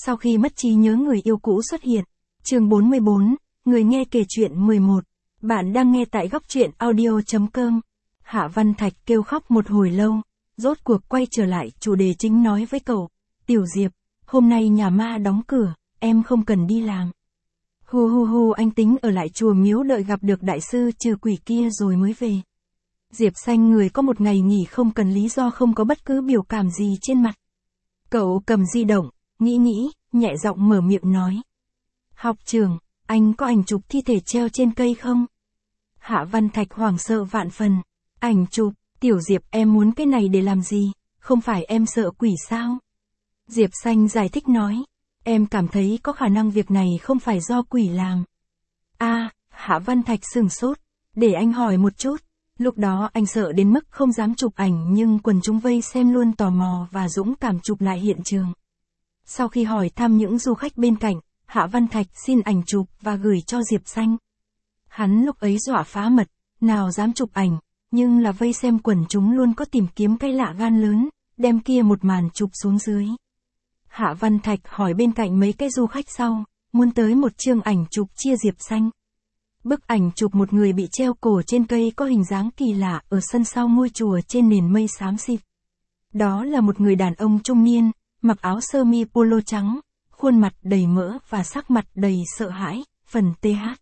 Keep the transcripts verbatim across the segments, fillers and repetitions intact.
Sau khi mất trí nhớ người yêu cũ xuất hiện. Chương bốn mươi bốn, người nghe kể chuyện mười một. Bạn đang nghe tại góc truyện audio chấm com. Hạ Văn Thạch kêu khóc một hồi lâu, rốt cuộc quay trở lại chủ đề chính nói với cậu. Tiểu Diệp, hôm nay nhà ma đóng cửa, em không cần đi làm. Hu hu hu, anh tính ở lại chùa miếu đợi gặp được đại sư trừ quỷ kia rồi mới về. Diệp Xanh người có một ngày nghỉ không cần lý do, không có bất cứ biểu cảm gì trên mặt. Cậu cầm di động, nghĩ nghĩ, nhẹ giọng mở miệng nói. Học trưởng, anh có ảnh chụp thi thể treo trên cây không? Hạ Văn Thạch hoảng sợ vạn phần. Ảnh chụp, Tiểu Diệp em muốn cái này để làm gì, không phải em sợ quỷ sao? Diệp Xanh giải thích nói. Em cảm thấy có khả năng việc này không phải do quỷ làm. À, Hạ Văn Thạch sửng sốt. Để anh hỏi một chút. Lúc đó anh sợ đến mức không dám chụp ảnh, nhưng quần chúng vây xem luôn tò mò và dũng cảm chụp lại hiện trường. Sau khi hỏi thăm những du khách bên cạnh, Hạ Văn Thạch xin ảnh chụp và gửi cho Diệp Xanh. Hắn lúc ấy dọa phá mật, nào dám chụp ảnh, nhưng là vây xem quần chúng luôn có tìm kiếm cái lạ gan lớn, đem kia một màn chụp xuống dưới. Hạ Văn Thạch hỏi bên cạnh mấy cái du khách sau, muốn tới một chương ảnh chụp chia Diệp Xanh. Bức ảnh chụp một người bị treo cổ trên cây có hình dáng kỳ lạ ở sân sau ngôi chùa trên nền mây xám xịt. Đó là một người đàn ông trung niên, mặc áo sơ mi polo trắng, khuôn mặt đầy mỡ và sắc mặt đầy sợ hãi, phần tê hát.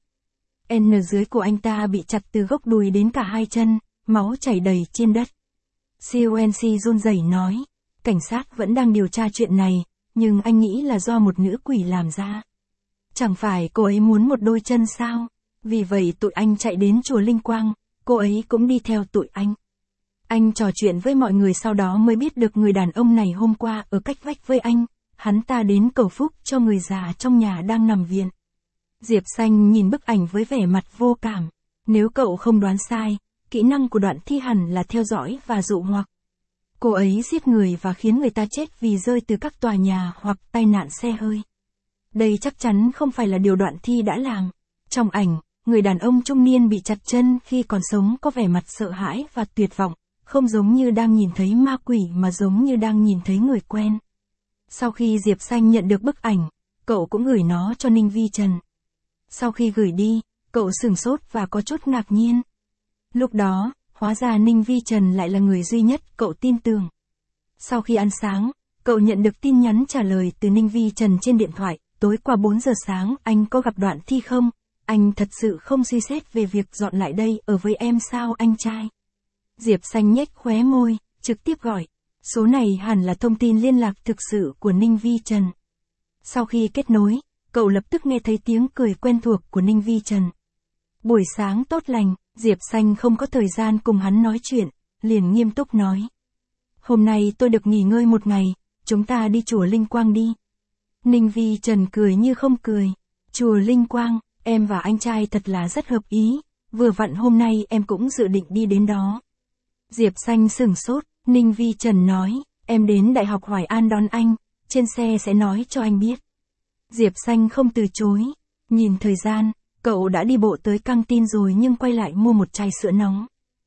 N dưới của anh ta bị chặt từ gốc đùi đến cả hai chân, máu chảy đầy trên đất. xê o en xê run rẩy nói, cảnh sát vẫn đang điều tra chuyện này, nhưng anh nghĩ là do một nữ quỷ làm ra. Chẳng phải cô ấy muốn một đôi chân sao? Vì vậy tụi anh chạy đến chùa Linh Quang, cô ấy cũng đi theo tụi anh. Anh trò chuyện với mọi người sau đó mới biết được người đàn ông này hôm qua ở cách vách với anh, hắn ta đến cầu phúc cho người già trong nhà đang nằm viện. Diệp Xanh nhìn bức ảnh với vẻ mặt vô cảm. Nếu cậu không đoán sai, kỹ năng của đoạn thi hẳn là theo dõi và dụ hoặc. Cô ấy giết người và khiến người ta chết vì rơi từ các tòa nhà hoặc tai nạn xe hơi. Đây chắc chắn không phải là điều đoạn thi đã làm. Trong ảnh, người đàn ông trung niên bị chặt chân khi còn sống có vẻ mặt sợ hãi và tuyệt vọng, không giống như đang nhìn thấy ma quỷ mà giống như đang nhìn thấy người quen. Sau khi Diệp Xanh nhận được bức ảnh, cậu cũng gửi nó cho Ninh Vi Trần. Sau khi gửi đi, cậu sửng sốt và có chút ngạc nhiên. Lúc đó, hóa ra Ninh Vi Trần lại là người duy nhất cậu tin tưởng. Sau khi ăn sáng, cậu nhận được tin nhắn trả lời từ Ninh Vi Trần trên điện thoại. Tối qua bốn giờ sáng anh có gặp đoạn thi không? Anh thật sự không suy xét về việc dọn lại đây ở với em sao anh trai? Diệp Xanh nhếch khóe môi, trực tiếp gọi. Số này hẳn là thông tin liên lạc thực sự của Ninh Vi Trần. Sau khi kết nối, cậu lập tức nghe thấy tiếng cười quen thuộc của Ninh Vi Trần. Buổi sáng tốt lành, Diệp Xanh không có thời gian cùng hắn nói chuyện, liền nghiêm túc nói. Hôm nay tôi được nghỉ ngơi một ngày, chúng ta đi chùa Linh Quang đi. Ninh Vi Trần cười như không cười. Chùa Linh Quang, em và anh trai thật là rất hợp ý, vừa vặn hôm nay em cũng dự định đi đến đó. Diệp Xanh sửng sốt, Ninh Vi Trần nói, em đến Đại học Hoài An đón anh, trên xe sẽ nói cho anh biết. Diệp Xanh không từ chối, nhìn thời gian, cậu đã đi bộ tới căng tin rồi nhưng quay lại mua một chai sữa nóng.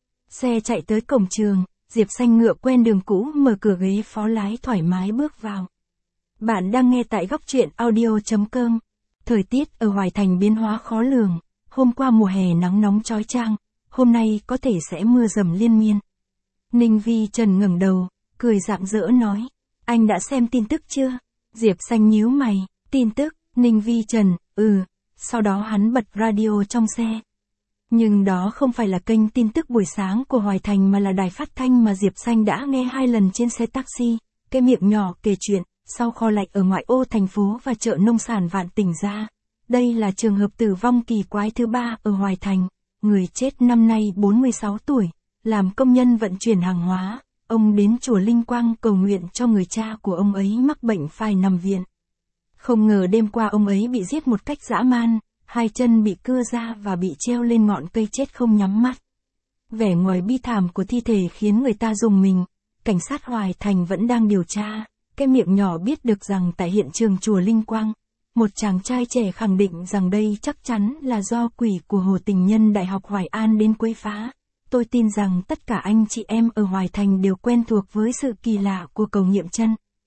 Xe chạy tới cổng trường, Diệp Xanh ngựa quen đường cũ mở cửa ghế phó lái thoải mái bước vào. Bạn đang nghe tại góc truyện audio chấm com. Thời tiết ở Hoài Thành biến hóa khó lường, hôm qua mùa hè nắng nóng chói chang, hôm nay có thể sẽ mưa dầm liên miên. Ninh Vi Trần ngẩng đầu, cười rạng rỡ nói, anh đã xem tin tức chưa? Diệp Xanh nhíu mày, tin tức, Ninh Vi Trần, ừ, sau đó hắn bật radio trong xe. Nhưng đó không phải là kênh tin tức buổi sáng của Hoài Thành mà là đài phát thanh mà Diệp Xanh đã nghe hai lần trên xe taxi, cái miệng nhỏ kể chuyện. Sau kho lạnh ở ngoại ô thành phố và chợ nông sản Vạn Tỉnh ra. Đây là trường hợp tử vong kỳ quái thứ ba ở Hoài Thành. Người chết năm nay bốn mươi sáu tuổi, làm công nhân vận chuyển hàng hóa. Ông đến chùa Linh Quang cầu nguyện cho người cha của ông ấy mắc bệnh phải nằm viện. Không ngờ đêm qua ông ấy bị giết một cách dã man, hai chân bị cưa ra và bị treo lên ngọn cây chết không nhắm mắt. Vẻ ngoài bi thảm của thi thể khiến người ta rùng mình. Cảnh sát Hoài Thành vẫn đang điều tra. Cái miệng nhỏ biết được rằng tại hiện trường chùa Linh Quang, một chàng trai trẻ khẳng định rằng đây chắc chắn là do quỷ của Hồ Tình Nhân Đại học Hoài An đến quấy phá. Tôi tin rằng tất cả anh chị em ở Hoài Thành đều quen thuộc với sự kỳ lạ của cầu nghiệm chân.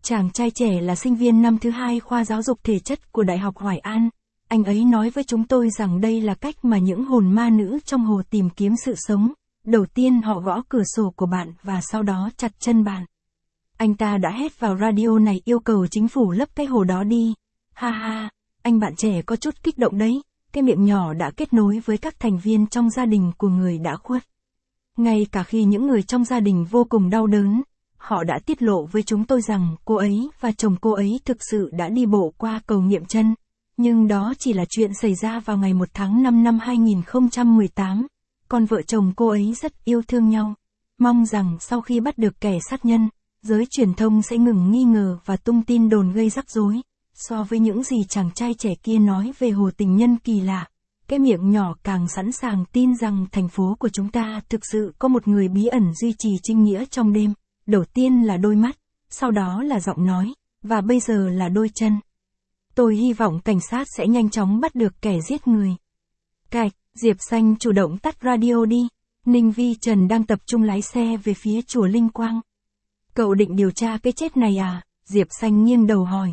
Chàng trai trẻ là sinh viên năm thứ hai khoa giáo dục thể chất của Đại học Hoài An. Anh ấy nói với chúng tôi rằng đây là cách mà những hồn ma nữ trong hồ tìm kiếm sự sống. Đầu tiên họ gõ cửa sổ của bạn và sau đó chặt chân bạn. Anh ta đã hét vào radio này yêu cầu chính phủ lấp cái hồ đó đi. Ha ha, anh bạn trẻ có chút kích động đấy. Cái miệng nhỏ đã kết nối với các thành viên trong gia đình của người đã khuất. Ngay cả khi những người trong gia đình vô cùng đau đớn, họ đã tiết lộ với chúng tôi rằng cô ấy và chồng cô ấy thực sự đã đi bộ qua cầu nghiệm chân. Nhưng đó chỉ là chuyện xảy ra vào ngày một tháng năm năm hai nghìn không trăm mười tám. Còn vợ chồng cô ấy rất yêu thương nhau. Mong rằng sau khi bắt được kẻ sát nhân, giới truyền thông sẽ ngừng nghi ngờ và tung tin đồn gây rắc rối. So với những gì chàng trai trẻ kia nói về hồ tình nhân kỳ lạ, cái miệng nhỏ càng sẵn sàng tin rằng thành phố của chúng ta thực sự có một người bí ẩn duy trì trinh nghĩa trong đêm. Đầu tiên là đôi mắt, sau đó là giọng nói, và bây giờ là đôi chân. Tôi hy vọng cảnh sát sẽ nhanh chóng bắt được kẻ giết người. Cạch, Diệp Xanh chủ động tắt radio đi. Ninh Vi Trần đang tập trung lái xe về phía chùa Linh Quang. Cậu định điều tra cái chết này à? Diệp Xanh nghiêng đầu hỏi.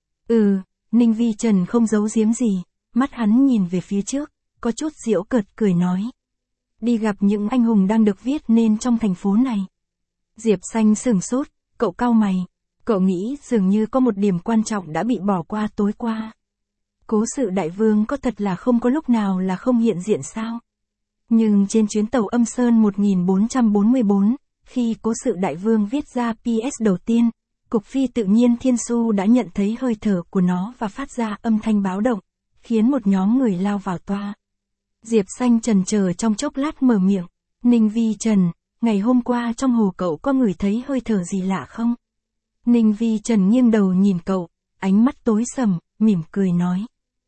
Ừ, Ninh Vi Trần không giấu giếm gì, mắt hắn nhìn về phía trước, có chút giễu cợt cười nói. Đi gặp những anh hùng đang được viết nên trong thành phố này. Diệp Xanh sửng sốt, cậu cau mày. Cậu nghĩ dường như có một điểm quan trọng đã bị bỏ qua tối qua. Cố sự đại vương có thật là không có lúc nào là không hiện diện sao? Nhưng trên chuyến tàu Âm Sơn một nghìn bốn trăm bốn mươi bốn, khi cố sự đại vương viết ra pê ét đầu tiên, cục phi tự nhiên Thiên Su đã nhận thấy hơi thở của nó và phát ra âm thanh báo động, khiến một nhóm người lao vào toa. Diệp Xanh chần chờ trong chốc lát mở miệng. Ninh Vi Trần, ngày hôm qua trong hồ cậu có ngửi thấy hơi thở gì lạ không? Ninh Vi Trần nghiêng đầu nhìn cậu, ánh mắt tối sầm, mỉm cười nói.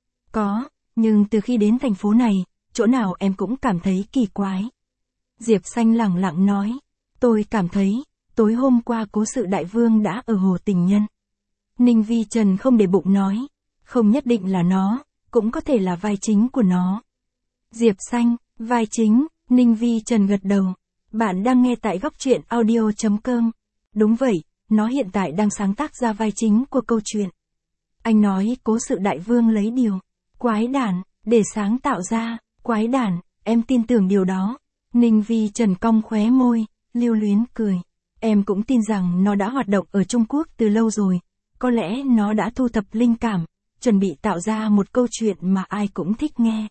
Có, nhưng từ khi đến thành phố này, chỗ nào em cũng cảm thấy kỳ quái. Diệp Xanh lẳng lặng nói, tôi cảm thấy, tối hôm qua cố sự đại vương đã ở hồ tình nhân. Ninh Vi Trần không để bụng nói, không nhất định là nó, cũng có thể là vai chính của nó. Diệp Xanh, vai chính, Ninh Vi Trần gật đầu. Bạn đang nghe tại góc truyện audio chấm com. Đúng vậy, nó hiện tại đang sáng tác ra vai chính của câu chuyện. Anh nói cố sự đại vương lấy điều quái đản để sáng tạo ra, quái đản, em tin tưởng điều đó. Ninh Vi Trần cong khóe môi, lưu luyến cười. Em cũng tin rằng nó đã hoạt động ở Trung Quốc từ lâu rồi. Có lẽ nó đã thu thập linh cảm, chuẩn bị tạo ra một câu chuyện mà ai cũng thích nghe.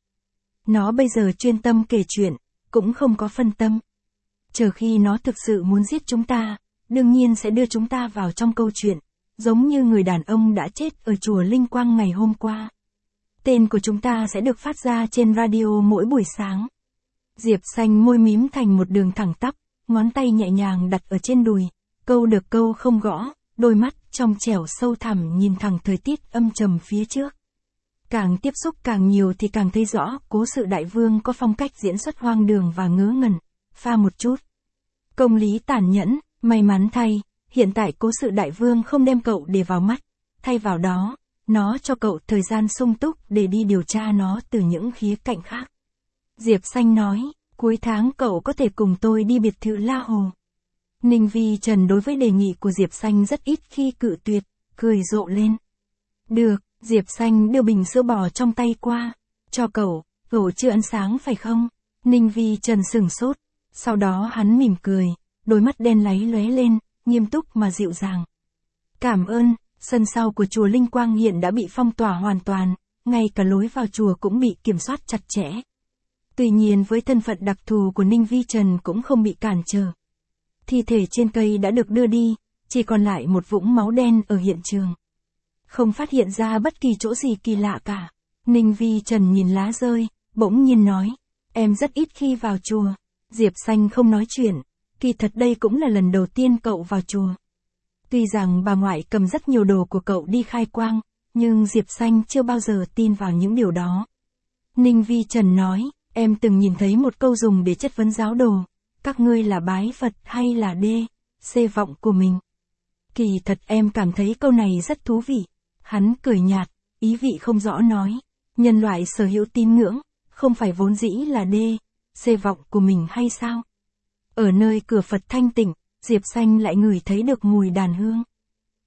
Nó bây giờ chuyên tâm kể chuyện, cũng không có phân tâm. Chờ khi nó thực sự muốn giết chúng ta, đương nhiên sẽ đưa chúng ta vào trong câu chuyện, giống như người đàn ông đã chết ở chùa Linh Quang ngày hôm qua. Tên của chúng ta sẽ được phát ra trên radio mỗi buổi sáng. Diệp Xanh môi mím thành một đường thẳng tắp, ngón tay nhẹ nhàng đặt ở trên đùi, câu được câu không gõ, đôi mắt trong trẻo sâu thẳm nhìn thẳng thời tiết âm trầm phía trước. Càng tiếp xúc càng nhiều thì càng thấy rõ cố sự đại vương có phong cách diễn xuất hoang đường và ngớ ngẩn, pha một chút công lý tàn nhẫn. May mắn thay, hiện tại cố sự đại vương không đem cậu để vào mắt, thay vào đó, nó cho cậu thời gian sung túc để đi điều tra nó từ những khía cạnh khác. Diệp Xanh nói, cuối tháng cậu có thể cùng tôi đi biệt thự La Hồ. Ninh Vi Trần đối với đề nghị của Diệp Xanh rất ít khi cự tuyệt, cười rộ lên. Được, Diệp Xanh đưa bình sữa bò trong tay qua, cho cậu, cậu chưa ăn sáng phải không? Ninh Vi Trần sửng sốt, sau đó hắn mỉm cười, đôi mắt đen láy lóe lên, nghiêm túc mà dịu dàng. Cảm ơn. Sân sau của chùa Linh Quang hiện đã bị phong tỏa hoàn toàn, ngay cả lối vào chùa cũng bị kiểm soát chặt chẽ. Tuy nhiên với thân phận đặc thù của Ninh Vi Trần cũng không bị cản trở. Thi thể trên cây đã được đưa đi, chỉ còn lại một vũng máu đen ở hiện trường. Không phát hiện ra bất kỳ chỗ gì kỳ lạ cả. Ninh Vi Trần nhìn lá rơi, bỗng nhiên nói, em rất ít khi vào chùa. Diệp Xanh không nói chuyện, kỳ thật đây cũng là lần đầu tiên cậu vào chùa. Tuy rằng bà ngoại cầm rất nhiều đồ của cậu đi khai quang, nhưng Diệp Xanh chưa bao giờ tin vào những điều đó. Ninh Vi Trần nói, em từng nhìn thấy một câu dùng để chất vấn giáo đồ, các ngươi là bái Phật hay là đê, xê vọng của mình. Kỳ thật em cảm thấy câu này rất thú vị. Hắn cười nhạt, ý vị không rõ nói, nhân loại sở hữu tín ngưỡng, không phải vốn dĩ là đê, xê vọng của mình hay sao? Ở nơi cửa Phật thanh tịnh, Diệp Xanh lại ngửi thấy được mùi đàn hương.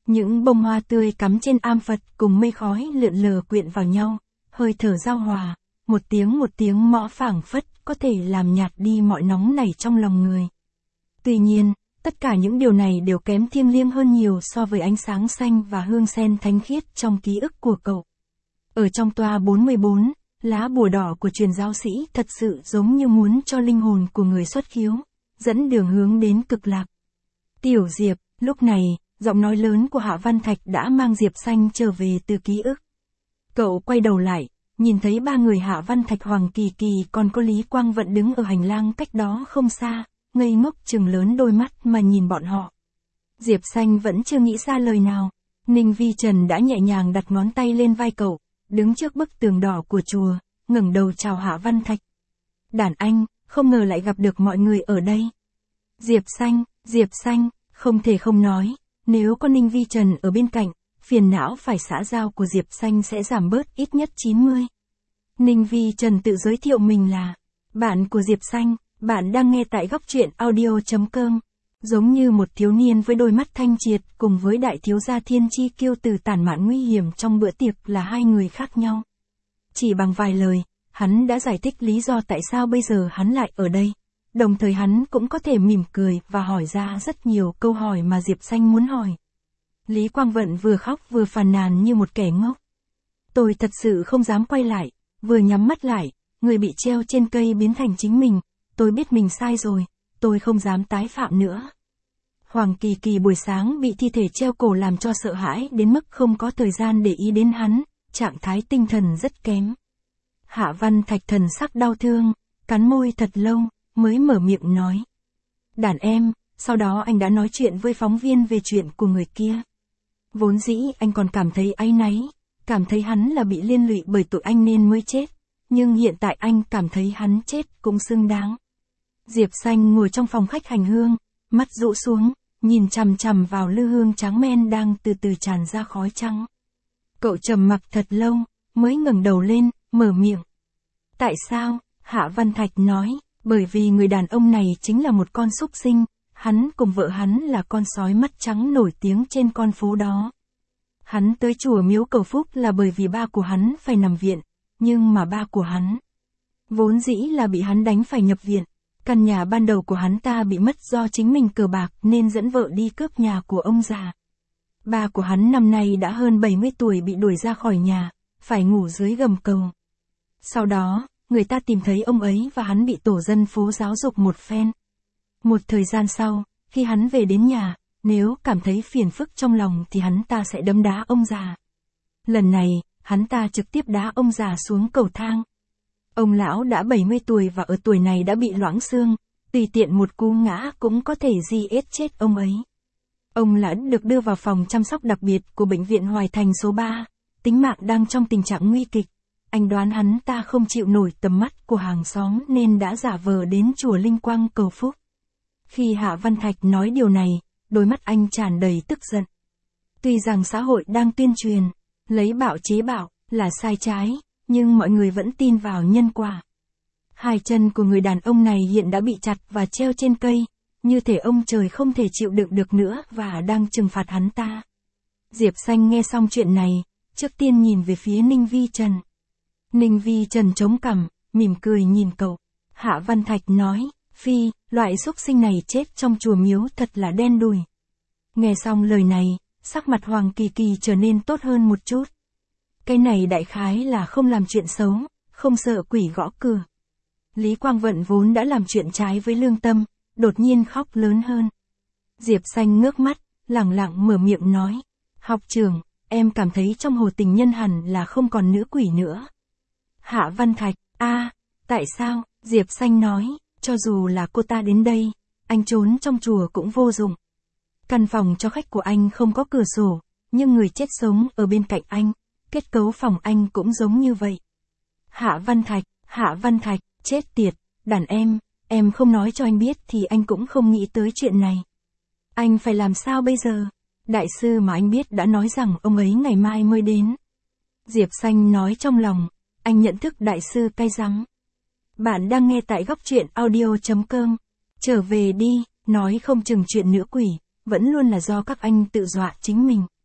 Những bông hoa tươi cắm trên am Phật cùng mây khói lượn lờ quyện vào nhau, hơi thở giao hòa, một tiếng một tiếng mõ phảng phất có thể làm nhạt đi mọi nóng nảy trong lòng người. Tuy nhiên, tất cả những điều này đều kém thiêng liêng hơn nhiều so với ánh sáng xanh và hương sen thánh khiết trong ký ức của cậu. Ở trong toa bốn mươi bốn, lá bùa đỏ của truyền giáo sĩ thật sự giống như muốn cho linh hồn của người xuất khiếu, dẫn đường hướng đến cực lạc. Tiểu Diệp, lúc này, giọng nói lớn của Hạ Văn Thạch đã mang Diệp Xanh trở về từ ký ức. Cậu quay đầu lại, nhìn thấy ba người Hạ Văn Thạch, Hoàng Kỳ Kỳ còn có Lý Quang Vận đứng ở hành lang cách đó không xa, ngây ngốc trừng lớn đôi mắt mà nhìn bọn họ. Diệp Xanh vẫn chưa nghĩ ra lời nào. Ninh Vi Trần đã nhẹ nhàng đặt ngón tay lên vai cậu, đứng trước bức tường đỏ của chùa, ngẩng đầu chào Hạ Văn Thạch. Đàn anh, không ngờ lại gặp được mọi người ở đây. Diệp Xanh, Diệp Xanh, không thể không nói, nếu có Ninh Vi Trần ở bên cạnh, phiền não phải xã giao của Diệp Xanh sẽ giảm bớt ít nhất chín mươi. Ninh Vi Trần tự giới thiệu mình là bạn của Diệp Xanh, bạn đang nghe tại góc truyện audio chấm com. Giống như một thiếu niên với đôi mắt thanh triệt cùng với đại thiếu gia thiên chi kiêu từ tản mạn nguy hiểm trong bữa tiệc là hai người khác nhau. Chỉ bằng vài lời, hắn đã giải thích lý do tại sao bây giờ hắn lại ở đây. Đồng thời hắn cũng có thể mỉm cười và hỏi ra rất nhiều câu hỏi mà Diệp Xanh muốn hỏi. Lý Quang Vận vừa khóc vừa phàn nàn như một kẻ ngốc. Tôi thật sự không dám quay lại, vừa nhắm mắt lại, người bị treo trên cây biến thành chính mình, tôi biết mình sai rồi, tôi không dám tái phạm nữa. Hoàng Kỳ Kỳ buổi sáng bị thi thể treo cổ làm cho sợ hãi đến mức không có thời gian để ý đến hắn, trạng thái tinh thần rất kém. Hạ Văn Thạch thần sắc đau thương, cắn môi thật lâu, mới mở miệng nói. Đàn em, sau đó anh đã nói chuyện với phóng viên về chuyện của người kia. Vốn dĩ anh còn cảm thấy áy náy, cảm thấy hắn là bị liên lụy bởi tội anh nên mới chết, nhưng hiện tại anh cảm thấy hắn chết cũng xứng đáng. Diệp Xanh ngồi trong phòng khách hành hương, mắt rũ xuống, nhìn chằm chằm vào lư hương trắng men đang từ từ tràn ra khói trắng. Cậu trầm mặc thật lâu, mới ngẩng đầu lên, mở miệng. Tại sao? Hạ Văn Thạch nói, bởi vì người đàn ông này chính là một con súc sinh, hắn cùng vợ hắn là con sói mắt trắng nổi tiếng trên con phố đó. Hắn tới chùa miếu cầu phúc là bởi vì ba của hắn phải nằm viện, nhưng mà ba của hắn vốn dĩ là bị hắn đánh phải nhập viện. Căn nhà ban đầu của hắn ta bị mất do chính mình cờ bạc nên dẫn vợ đi cướp nhà của ông già. Ba của hắn năm nay đã hơn bảy mươi tuổi bị đuổi ra khỏi nhà, phải ngủ dưới gầm cầu. Sau đó, người ta tìm thấy ông ấy và hắn bị tổ dân phố giáo dục một phen. Một thời gian sau, khi hắn về đến nhà, nếu cảm thấy phiền phức trong lòng thì hắn ta sẽ đấm đá ông già. Lần này, hắn ta trực tiếp đá ông già xuống cầu thang. Ông lão đã bảy mươi tuổi và ở tuổi này đã bị loãng xương, tùy tiện một cú ngã cũng có thể di ết chết ông ấy. Ông lão được đưa vào phòng chăm sóc đặc biệt của bệnh viện Hoài Thành số ba, tính mạng đang trong tình trạng nguy kịch. Anh đoán hắn ta không chịu nổi tầm mắt của hàng xóm nên đã giả vờ đến chùa Linh Quang cầu phúc. Khi Hạ Văn Thạch nói điều này, đôi mắt anh tràn đầy tức giận. Tuy rằng xã hội đang tuyên truyền, lấy bạo chế bạo, là sai trái, nhưng mọi người vẫn tin vào nhân quả. Hai chân của người đàn ông này hiện đã bị chặt và treo trên cây, như thể ông trời không thể chịu đựng được nữa và đang trừng phạt hắn ta. Diệp Xanh nghe xong chuyện này, trước tiên nhìn về phía Ninh Vi Trần. Ninh Vi Trần chống cằm, mỉm cười nhìn cậu. Hạ Văn Thạch nói, Phi, loại súc sinh này chết trong chùa miếu thật là đen đủi. Nghe xong lời này, sắc mặt Hoàng Kỳ Kỳ trở nên tốt hơn một chút. Cái này đại khái là không làm chuyện xấu, không sợ quỷ gõ cửa. Lý Quang Vận vốn đã làm chuyện trái với lương tâm, đột nhiên khóc lớn hơn. Diệp Xanh ngước mắt, lẳng lặng mở miệng nói, học trưởng, em cảm thấy trong hồ tình nhân hẳn là không còn nữ quỷ nữa. Hạ Văn Thạch, a, tại sao? Diệp Xanh nói, cho dù là cô ta đến đây, anh trốn trong chùa cũng vô dụng. Căn phòng cho khách của anh không có cửa sổ, nhưng người chết sống ở bên cạnh anh, kết cấu phòng anh cũng giống như vậy. Hạ Văn Thạch, Hạ Văn Thạch, chết tiệt, đàn em, em không nói cho anh biết thì anh cũng không nghĩ tới chuyện này. Anh phải làm sao bây giờ? Đại sư mà anh biết đã nói rằng ông ấy ngày mai mới đến. Diệp Xanh nói trong lòng, anh nhận thức đại sư cay răng. Bạn đang nghe tại góc truyện audio chấm com. Trở về đi, nói không chừng chuyện nữ quỷ, vẫn luôn là do các anh tự dọa chính mình.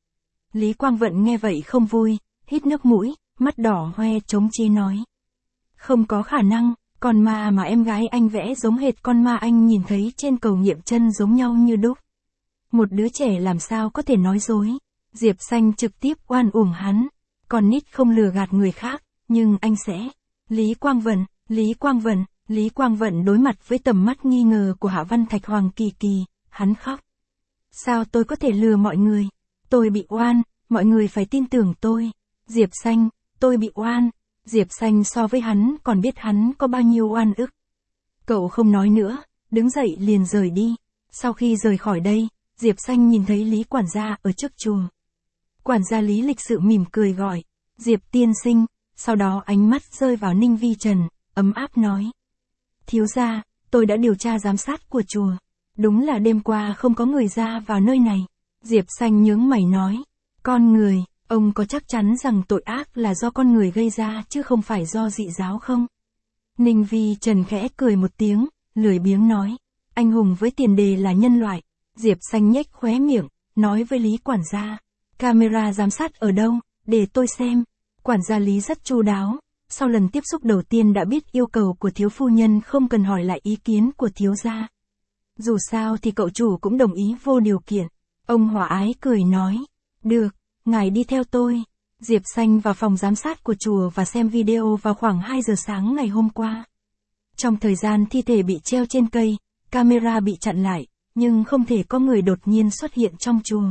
Lý Quang Vận nghe vậy không vui, hít nước mũi, mắt đỏ hoe chống chế nói. Không có khả năng, con ma mà em gái anh vẽ giống hệt con ma anh nhìn thấy trên cầu nghiệm chân giống nhau như đúc. Một đứa trẻ làm sao có thể nói dối. Diệp Xanh trực tiếp oan uổng hắn. Con nít không lừa gạt người khác, nhưng anh sẽ. Lý Quang Vận, Lý Quang Vận, Lý Quang Vận đối mặt với tầm mắt nghi ngờ của Hạ Văn Thạch Hoàng Kỳ Kỳ, hắn khóc. Sao tôi có thể lừa mọi người? Tôi bị oan, mọi người phải tin tưởng tôi. Diệp Xanh, tôi bị oan. Diệp Xanh so với hắn còn biết hắn có bao nhiêu oan ức. Cậu không nói nữa, đứng dậy liền rời đi. Sau khi rời khỏi đây, Diệp Xanh nhìn thấy Lý quản gia ở trước chùa. Quản gia Lý lịch sự mỉm cười gọi, Diệp tiên sinh, sau đó ánh mắt rơi vào Ninh Vi Trần, ấm áp nói. Thiếu gia, tôi đã điều tra giám sát của chùa. Đúng là đêm qua không có người ra vào nơi này. Diệp Xanh nhướng mày nói, con người, ông có chắc chắn rằng tội ác là do con người gây ra chứ không phải do dị giáo không? Ninh Vi Trần khẽ cười một tiếng, lười biếng nói, anh hùng với tiền đề là nhân loại. Diệp Xanh nhếch khóe miệng, nói với Lý quản gia, camera giám sát ở đâu, để tôi xem. Quản gia Lý rất chu đáo, sau lần tiếp xúc đầu tiên đã biết yêu cầu của thiếu phu nhân không cần hỏi lại ý kiến của thiếu gia. Dù sao thì cậu chủ cũng đồng ý vô điều kiện. Ông hòa ái cười nói, được, ngài đi theo tôi. Diệp Xanh vào phòng giám sát của chùa và xem video vào khoảng hai giờ sáng ngày hôm qua. Trong thời gian thi thể bị treo trên cây, camera bị chặn lại, nhưng không thể có người đột nhiên xuất hiện trong chùa.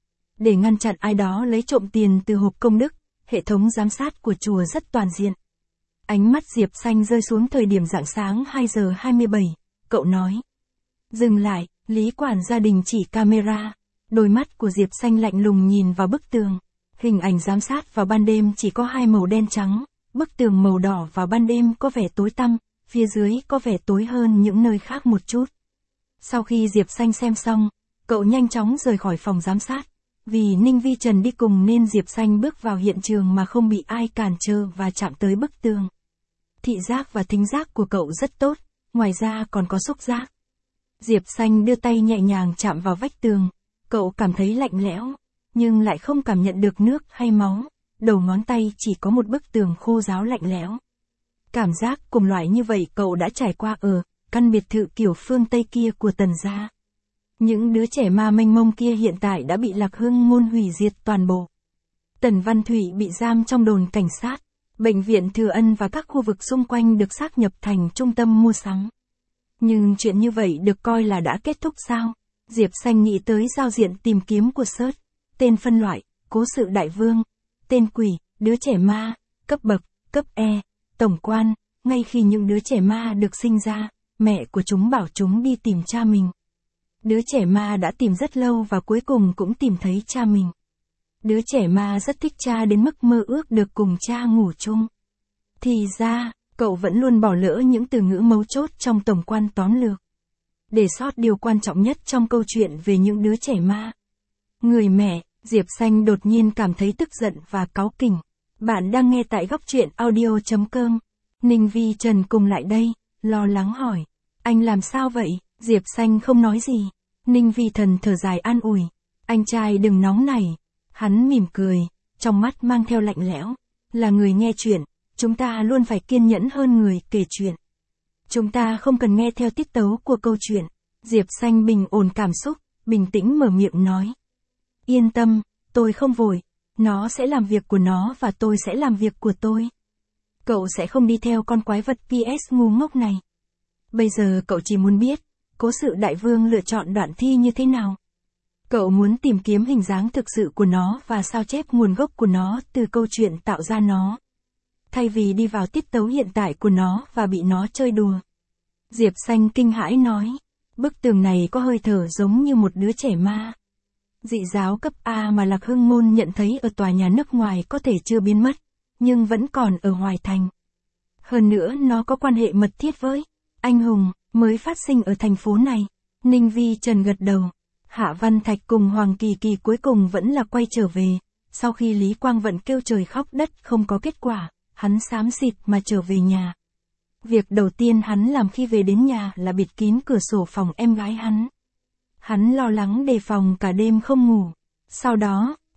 Để ngăn chặn ai đó lấy trộm tiền từ hộp công đức, hệ thống giám sát của chùa rất toàn diện. Ánh mắt Diệp Xanh rơi xuống thời điểm rạng sáng hai giờ hai mươi bảy, cậu nói. Dừng lại, Lý quản gia đình chỉ camera. Đôi mắt của Diệp Xanh lạnh lùng nhìn vào bức tường. Hình ảnh giám sát vào ban đêm chỉ có hai màu đen trắng, bức tường màu đỏ vào ban đêm có vẻ tối tăm, phía dưới có vẻ tối hơn những nơi khác một chút. Sau khi Diệp Xanh xem xong, cậu nhanh chóng rời khỏi phòng giám sát. Vì Ninh Vi Trần đi cùng nên Diệp Xanh bước vào hiện trường mà không bị ai cản trở và chạm tới bức tường. Thị giác và thính giác của cậu rất tốt, ngoài ra còn có xúc giác. Diệp Xanh đưa tay nhẹ nhàng chạm vào vách tường, cậu cảm thấy lạnh lẽo, nhưng lại không cảm nhận được nước hay máu, đầu ngón tay chỉ có một bức tường khô ráo lạnh lẽo. Cảm giác cùng loại như vậy cậu đã trải qua ở căn biệt thự kiểu phương Tây kia của Tần gia. Những đứa trẻ ma mênh mông kia hiện tại đã bị Lạc Hưng Môn hủy diệt toàn bộ. Tần Văn Thủy bị giam trong đồn cảnh sát, bệnh viện Thừa Ân và các khu vực xung quanh được sáp nhập thành trung tâm mua sắm. Nhưng chuyện như vậy được coi là đã kết thúc sao? Diệp Xanh nghĩ tới giao diện tìm kiếm của search, tên phân loại, cố sự đại vương, tên quỷ, đứa trẻ ma, cấp bậc, cấp E, tổng quan, ngay khi những đứa trẻ ma được sinh ra, mẹ của chúng bảo chúng đi tìm cha mình. Đứa trẻ ma đã tìm rất lâu và cuối cùng cũng tìm thấy cha mình. Đứa trẻ ma rất thích cha đến mức mơ ước được cùng cha ngủ chung. Thì ra, cậu vẫn luôn bỏ lỡ những từ ngữ mấu chốt trong tổng quan tóm lược. Để sót điều quan trọng nhất trong câu chuyện về những đứa trẻ ma. Người mẹ, Diệp Xanh đột nhiên cảm thấy tức giận và cáu kỉnh. Bạn đang nghe tại góc truyện audio chấm com. Ninh Vi Trần cùng lại đây, lo lắng hỏi. Anh làm sao vậy? Diệp Xanh không nói gì. Ninh Vi Thần thở dài an ủi. Anh trai đừng nóng nảy. Hắn mỉm cười, trong mắt mang theo lạnh lẽo. Là người nghe chuyện, chúng ta luôn phải kiên nhẫn hơn người kể chuyện. Chúng ta không cần nghe theo tiết tấu của câu chuyện. Diệp Xanh bình ổn cảm xúc, bình tĩnh mở miệng nói. Yên tâm, tôi không vội. Nó sẽ làm việc của nó và tôi sẽ làm việc của tôi. Cậu sẽ không đi theo con quái vật pê ét ngu ngốc này. Bây giờ cậu chỉ muốn biết, cố sự đại vương lựa chọn đoạn thi như thế nào. Cậu muốn tìm kiếm hình dáng thực sự của nó và sao chép nguồn gốc của nó từ câu chuyện tạo ra nó. Thay vì đi vào tiết tấu hiện tại của nó và bị nó chơi đùa. Diệp Xanh kinh hãi nói, bức tường này có hơi thở giống như một đứa trẻ ma. Dị giáo cấp A mà Lạc Hưng Môn nhận thấy ở tòa nhà nước ngoài có thể chưa biến mất, nhưng vẫn còn ở Hoài Thành. Hơn nữa nó có quan hệ mật thiết với anh hùng mới phát sinh ở thành phố này. Ninh Vi Trần gật đầu. Hạ Văn Thạch cùng Hoàng Kỳ Kỳ cuối cùng vẫn là quay trở về. Sau khi Lý Quang Vận kêu trời khóc đất không có kết quả, hắn xám xịt mà trở về nhà. Việc đầu tiên hắn làm khi về đến nhà là bịt kín cửa sổ phòng em gái hắn. Hắn lo lắng đề phòng cả đêm không ngủ. Sau đó,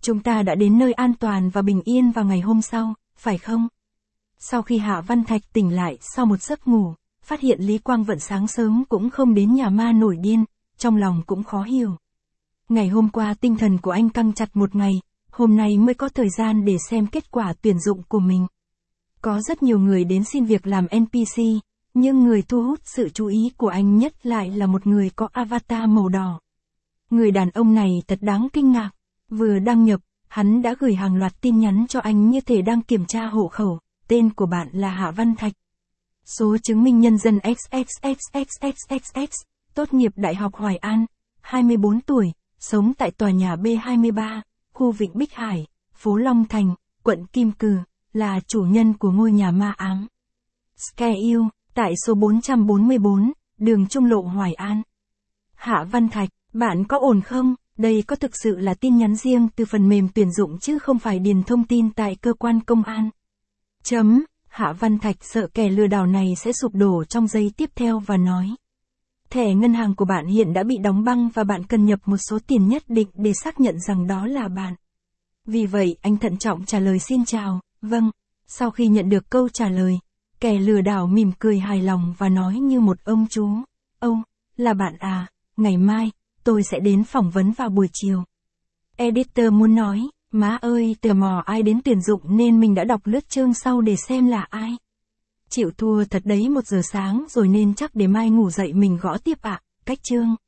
Chúng ta đã đến nơi an toàn và bình yên vào ngày hôm sau, phải không? Sau khi Hạ Văn Thạch tỉnh lại sau một giấc ngủ, phát hiện Lý Quang Vận sáng sớm cũng không đến nhà ma nổi điên, trong lòng cũng khó hiểu. Ngày hôm qua tinh thần của anh căng chặt một ngày, hôm nay mới có thời gian để xem kết quả tuyển dụng của mình. Có rất nhiều người đến xin việc làm en pê xê, nhưng người thu hút sự chú ý của anh nhất lại là một người có avatar màu đỏ. Người đàn ông này thật đáng kinh ngạc. Vừa đăng nhập, hắn đã gửi hàng loạt tin nhắn cho anh như thể đang kiểm tra hộ khẩu. Tên của bạn là Hạ Văn Thạch. Số chứng minh nhân dân x x x x x x x, tốt nghiệp Đại học Hoài An, hai mươi bốn tuổi, sống tại tòa nhà B hai mươi ba, khu Vịnh Bích Hải, phố Long Thành, quận Kim Cừ, là chủ nhân của ngôi nhà ma ám. Scare You, tại số bốn trăm bốn mươi bốn, đường Trung Lộ Hoài An. Hạ Văn Thạch, bạn có ổn không? Đây có thực sự là tin nhắn riêng từ phần mềm tuyển dụng chứ không phải điền thông tin tại cơ quan công an. Chấm, Hạ Văn Thạch sợ kẻ lừa đảo này sẽ sụp đổ trong giây tiếp theo và nói. Thẻ ngân hàng của bạn hiện đã bị đóng băng và bạn cần nhập một số tiền nhất định để xác nhận rằng đó là bạn. Vì vậy anh thận trọng trả lời xin chào, vâng. Sau khi nhận được câu trả lời, kẻ lừa đảo mỉm cười hài lòng và nói như một ông chú. Ông, là bạn à, ngày mai, tôi sẽ đến phỏng vấn vào buổi chiều. Editor muốn nói, má ơi tò mò ai đến tuyển dụng nên mình đã đọc lướt chương sau để xem là ai. Chịu thua thật đấy, một giờ sáng rồi nên chắc để mai ngủ dậy mình gõ tiếp ạ. Cách chương.